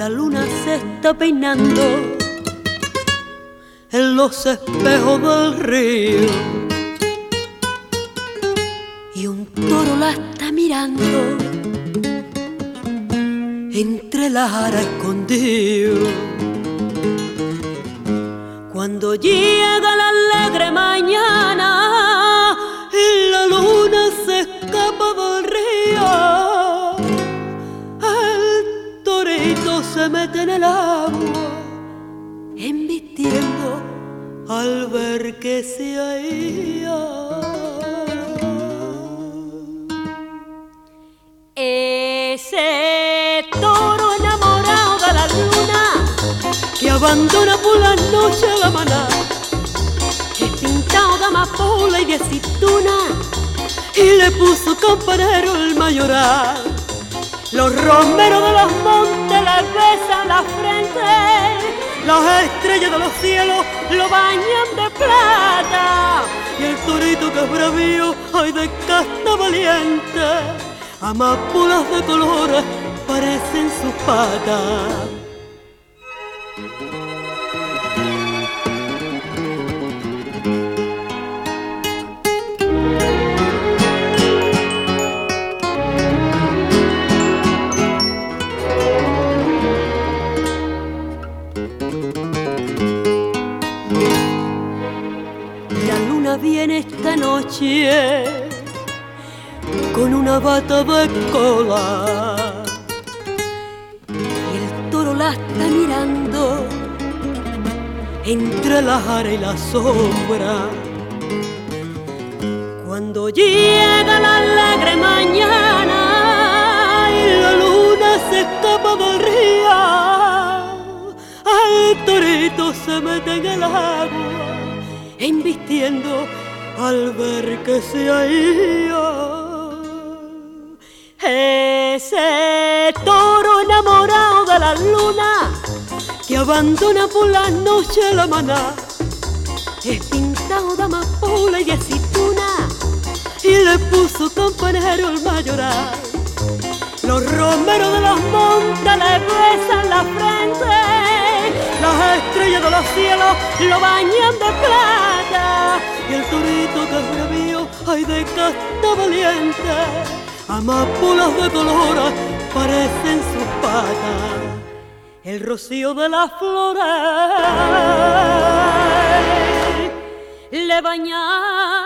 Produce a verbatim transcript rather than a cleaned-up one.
La luna se está peinando en los espejos del río y un toro la está mirando entre las aras escondido. Cuando llega la alegre mañana y la luna se escapa del río, el torito se mete en el agua embistiendo al ver que se ha ido. Ese toro enamorado de la luna que abandona por la noche la maná, es pintado de amapola y de aceituna y le puso campanero el mayoral. Los romeros de los montes le besan la frente, las estrellas de los cielos lo bañan de plata y el torito que es bravío, ay de casta valiente, amapolas de colores parecen sus patas. La luna viene esta noche con una bata de cola y el toro la está mirando entre la jara y la sombra. Cuando llega la alegre mañana y la luna se escapa del río, el torito se mete en el agua embistiendo al ver que se ha ido. Ese toro enamorado de la luna que abandona por la noche la maná, es pintado de amapola y de aceituna y le puso campanero el mayoral. Los romeros de los montes le besan la frente, las estrellas de los cielos lo bañan de plata y el torito que es bravío, ay de casta valiente, amapolas de colores parecen sus patas. El rocío de las flores le baña